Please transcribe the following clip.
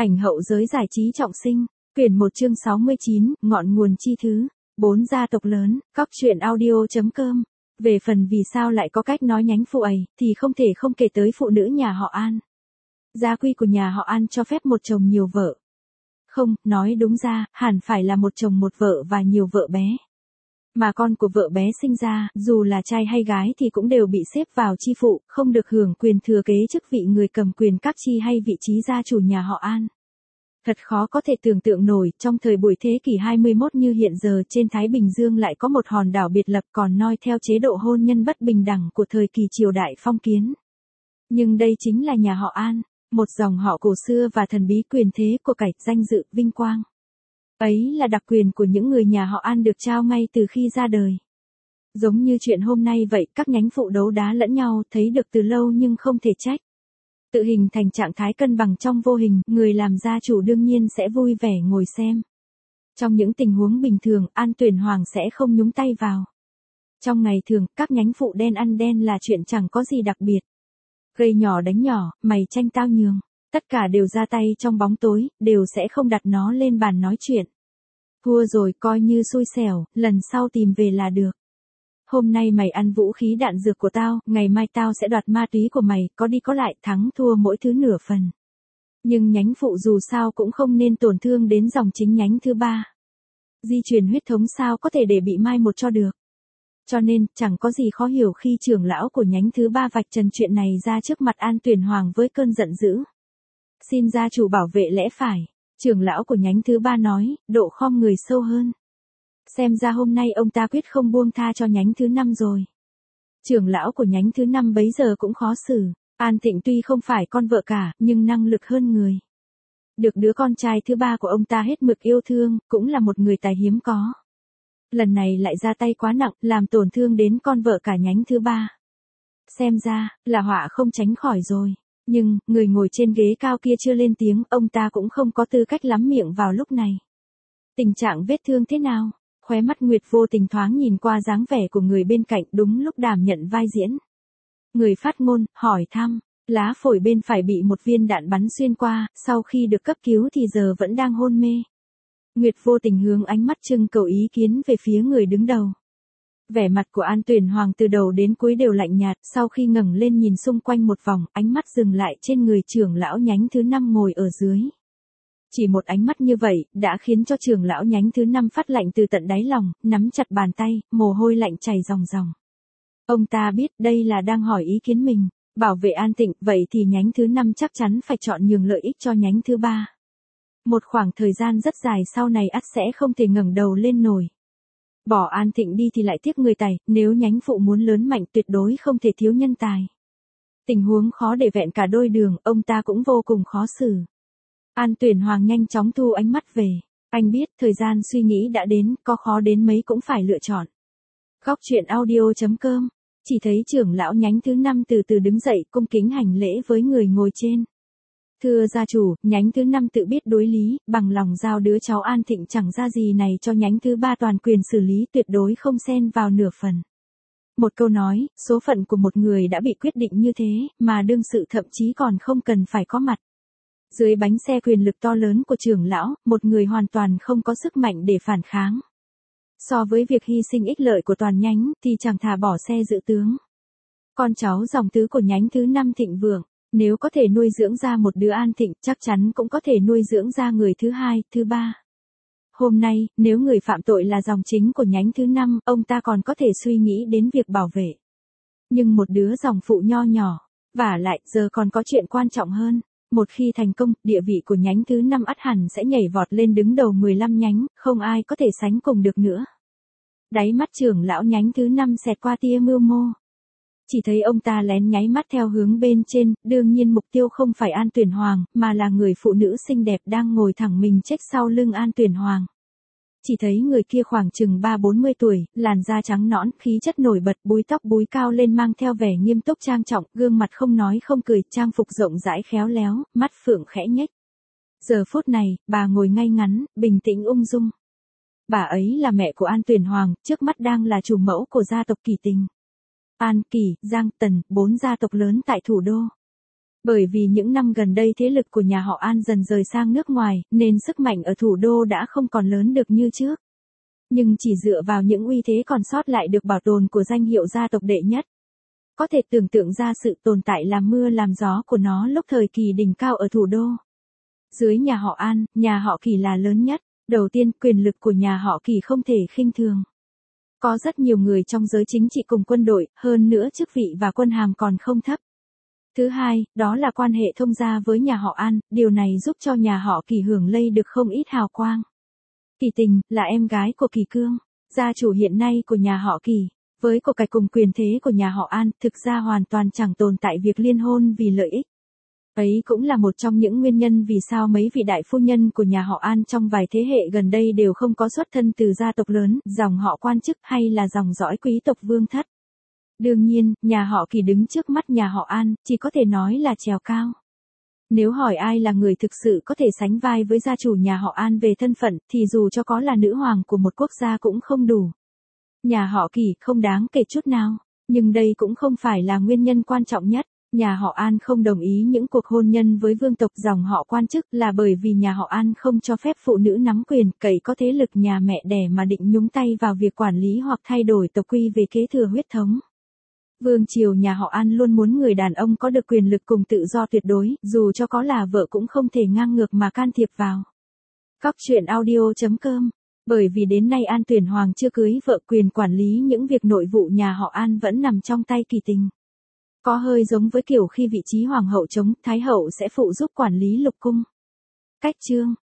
Ảnh hậu giới giải trí trọng sinh, quyển 1 chương 69, ngọn nguồn chi thứ, 4 gia tộc lớn, Cóc truyện audio.com. Về phần vì sao lại có cách nói nhánh phụ ấy, thì không thể không kể tới phụ nữ nhà họ An. Gia quy của nhà họ An cho phép một chồng nhiều vợ. Không, nói đúng ra, hẳn phải là một chồng một vợ và nhiều vợ bé. Mà con của vợ bé sinh ra, dù là trai hay gái thì cũng đều bị xếp vào chi phụ, không được hưởng quyền thừa kế chức vị người cầm quyền các chi hay vị trí gia chủ nhà họ An. Thật khó có thể tưởng tượng nổi, trong thời buổi thế kỷ 21 như hiện giờ trên Thái Bình Dương lại có một hòn đảo biệt lập còn noi theo chế độ hôn nhân bất bình đẳng của thời kỳ triều đại phong kiến. Nhưng đây chính là nhà họ An, một dòng họ cổ xưa và thần bí quyền thế của cải, danh dự, vinh quang. Ấy là đặc quyền của những người nhà họ An được trao ngay từ khi ra đời. Giống như chuyện hôm nay vậy, các nhánh phụ đấu đá lẫn nhau, thấy được từ lâu nhưng không thể trách. Tự hình thành trạng thái cân bằng trong vô hình, người làm gia chủ đương nhiên sẽ vui vẻ ngồi xem. Trong những tình huống bình thường, An Tuyển Hoàng sẽ không nhúng tay vào. Trong ngày thường, các nhánh phụ đen ăn đen là chuyện chẳng có gì đặc biệt. Gây nhỏ đánh nhỏ, mày tranh tao nhường. Tất cả đều ra tay trong bóng tối, đều sẽ không đặt nó lên bàn nói chuyện. Thua rồi coi như xui xẻo, lần sau tìm về là được. Hôm nay mày ăn vũ khí đạn dược của tao, ngày mai tao sẽ đoạt ma túy của mày, có đi có lại, thắng thua mỗi thứ nửa phần. Nhưng nhánh phụ dù sao cũng không nên tổn thương đến dòng chính nhánh thứ ba. Di truyền huyết thống sao có thể để bị mai một cho được. Cho nên, chẳng có gì khó hiểu khi trưởng lão của nhánh thứ ba vạch trần chuyện này ra trước mặt An Tuyển Hoàng với cơn giận dữ. Xin gia chủ bảo vệ lẽ phải. Trưởng lão của nhánh thứ ba nói, độ khom người sâu hơn. Xem ra hôm nay ông ta quyết không buông tha cho nhánh thứ 5 rồi. Trưởng lão của nhánh thứ 5 bấy giờ cũng khó xử. An Thịnh tuy không phải con vợ cả, nhưng năng lực hơn người. Được đứa con trai thứ ba của ông ta hết mực yêu thương, cũng là một người tài hiếm có. Lần này lại ra tay quá nặng, làm tổn thương đến con vợ cả nhánh thứ ba. Xem ra, là họa không tránh khỏi rồi. Nhưng, người ngồi trên ghế cao kia chưa lên tiếng, ông ta cũng không có tư cách lắm miệng vào lúc này. Tình trạng vết thương thế nào? Khóe mắt Nguyệt vô tình thoáng nhìn qua dáng vẻ của người bên cạnh đúng lúc đảm nhận vai diễn. Người phát ngôn, hỏi thăm, lá phổi bên phải bị một viên đạn bắn xuyên qua, sau khi được cấp cứu thì giờ vẫn đang hôn mê. Nguyệt vô tình hướng ánh mắt trưng cầu ý kiến về phía người đứng đầu. Vẻ mặt của An Tuyển Hoàng từ đầu đến cuối đều lạnh nhạt, sau khi ngẩng lên nhìn xung quanh một vòng, ánh mắt dừng lại trên người trưởng lão nhánh thứ 5 ngồi ở dưới. Chỉ một ánh mắt như vậy, đã khiến cho trưởng lão nhánh thứ 5 phát lạnh từ tận đáy lòng, nắm chặt bàn tay, mồ hôi lạnh chảy ròng ròng. Ông ta biết đây là đang hỏi ý kiến mình, bảo vệ An Thịnh, vậy thì nhánh thứ 5 chắc chắn phải chọn nhường lợi ích cho nhánh thứ 3. Một khoảng thời gian rất dài sau này ắt sẽ không thể ngẩng đầu lên nổi. Bỏ An Thịnh đi thì lại tiếc người tài, nếu nhánh phụ muốn lớn mạnh tuyệt đối không thể thiếu nhân tài. Tình huống khó để vẹn cả đôi đường, ông ta cũng vô cùng khó xử. An Tuyển Hoàng nhanh chóng thu ánh mắt về. Anh biết thời gian suy nghĩ đã đến, có khó đến mấy cũng phải lựa chọn. Cóc truyện audio.com. Chỉ thấy trưởng lão nhánh thứ 5 từ từ đứng dậy cung kính hành lễ với người ngồi trên. Thưa gia chủ, nhánh thứ 5 tự biết đối lý, bằng lòng giao đứa cháu An Thịnh chẳng ra gì này cho nhánh thứ 3 toàn quyền xử lý, tuyệt đối không xen vào nửa phần. Một câu nói, số phận của một người đã bị quyết định như thế, mà đương sự thậm chí còn không cần phải có mặt. Dưới bánh xe quyền lực to lớn của trưởng lão, một người hoàn toàn không có sức mạnh để phản kháng. So với việc hy sinh ích lợi của toàn nhánh, thì chẳng thà bỏ xe giữ tướng. Con cháu dòng tứ của nhánh thứ 5 thịnh vượng, nếu có thể nuôi dưỡng ra một đứa An Thịnh, chắc chắn cũng có thể nuôi dưỡng ra người thứ 2, thứ 3. Hôm nay, nếu người phạm tội là dòng chính của nhánh thứ 5, ông ta còn có thể suy nghĩ đến việc bảo vệ. Nhưng một đứa dòng phụ nho nhỏ, vả lại, giờ còn có chuyện quan trọng hơn. Một khi thành công, địa vị của nhánh thứ 5 ắt hẳn sẽ nhảy vọt lên đứng đầu 15 nhánh, không ai có thể sánh cùng được nữa. Đáy mắt trưởng lão nhánh thứ 5 xẹt qua tia mưu mô. Chỉ thấy ông ta lén nháy mắt theo hướng bên trên, đương nhiên mục tiêu không phải An Tuyển Hoàng, mà là người phụ nữ xinh đẹp đang ngồi thẳng mình chết sau lưng An Tuyển Hoàng. Chỉ thấy người kia khoảng chừng 30-40 tuổi, làn da trắng nõn, khí chất nổi bật, búi tóc búi cao lên mang theo vẻ nghiêm túc trang trọng, gương mặt không nói không cười, trang phục rộng rãi khéo léo, mắt phượng khẽ nhếch. Giờ phút này, bà ngồi ngay ngắn, bình tĩnh ung dung. Bà ấy là mẹ của An Tuyển Hoàng, trước mắt đang là chủ mẫu của gia tộc Kỳ Tình. An, Kỳ, Giang, Tần, 4 gia tộc lớn tại thủ đô. Bởi vì những năm gần đây thế lực của nhà họ An dần rời sang nước ngoài, nên sức mạnh ở thủ đô đã không còn lớn được như trước. Nhưng chỉ dựa vào những uy thế còn sót lại được bảo tồn của danh hiệu gia tộc đệ nhất. Có thể tưởng tượng ra sự tồn tại làm mưa làm gió của nó lúc thời kỳ đỉnh cao ở thủ đô. Dưới nhà họ An, nhà họ Kỳ là lớn nhất. Đầu tiên, quyền lực của nhà họ Kỳ không thể khinh thường. Có rất nhiều người trong giới chính trị cùng quân đội, hơn nữa chức vị và quân hàm còn không thấp. Thứ hai, đó là quan hệ thông gia với nhà họ An, điều này giúp cho nhà họ Kỳ hưởng lây được không ít hào quang. Kỳ Tình, là em gái của Kỳ Cương, gia chủ hiện nay của nhà họ Kỳ. Với của cải cùng quyền thế của nhà họ An, thực ra hoàn toàn chẳng tồn tại việc liên hôn vì lợi ích. Ấy cũng là một trong những nguyên nhân vì sao mấy vị đại phu nhân của nhà họ An trong vài thế hệ gần đây đều không có xuất thân từ gia tộc lớn, dòng họ quan chức hay là dòng dõi quý tộc vương thất. Đương nhiên, nhà họ Kỳ đứng trước mắt nhà họ An, chỉ có thể nói là trèo cao. Nếu hỏi ai là người thực sự có thể sánh vai với gia chủ nhà họ An về thân phận, thì dù cho có là nữ hoàng của một quốc gia cũng không đủ. Nhà họ Kỳ không đáng kể chút nào, nhưng đây cũng không phải là nguyên nhân quan trọng nhất. Nhà họ An không đồng ý những cuộc hôn nhân với vương tộc dòng họ quan chức là bởi vì nhà họ An không cho phép phụ nữ nắm quyền cậy có thế lực nhà mẹ đẻ mà định nhúng tay vào việc quản lý hoặc thay đổi tộc quy về kế thừa huyết thống. Vương triều nhà họ An luôn muốn người đàn ông có được quyền lực cùng tự do tuyệt đối, dù cho có là vợ cũng không thể ngang ngược mà can thiệp vào. Cóc truyện audio.com. Bởi vì đến nay An Tuyển Hoàng chưa cưới vợ, quyền quản lý những việc nội vụ nhà họ An vẫn nằm trong tay Kỳ Tình. Có hơi giống với kiểu khi vị trí hoàng hậu trống, thái hậu sẽ phụ giúp quản lý lục cung. Cách chương